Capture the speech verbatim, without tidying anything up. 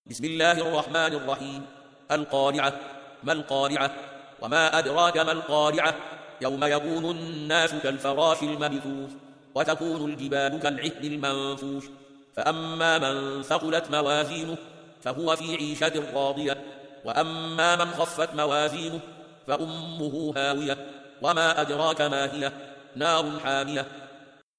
بسم الله الرحمن الرحيم. القارعة. ما القارعة؟ وما أدراك ما القارعة؟ يوم يكون الناس كالفراش المبثوث وتكون الجبال كالعهن المنفوش فأما من ثقلت موازينه فهو في عيشة راضية وأما من خفت موازينه فأمه هاوية وما أدراك ما هي نار حامية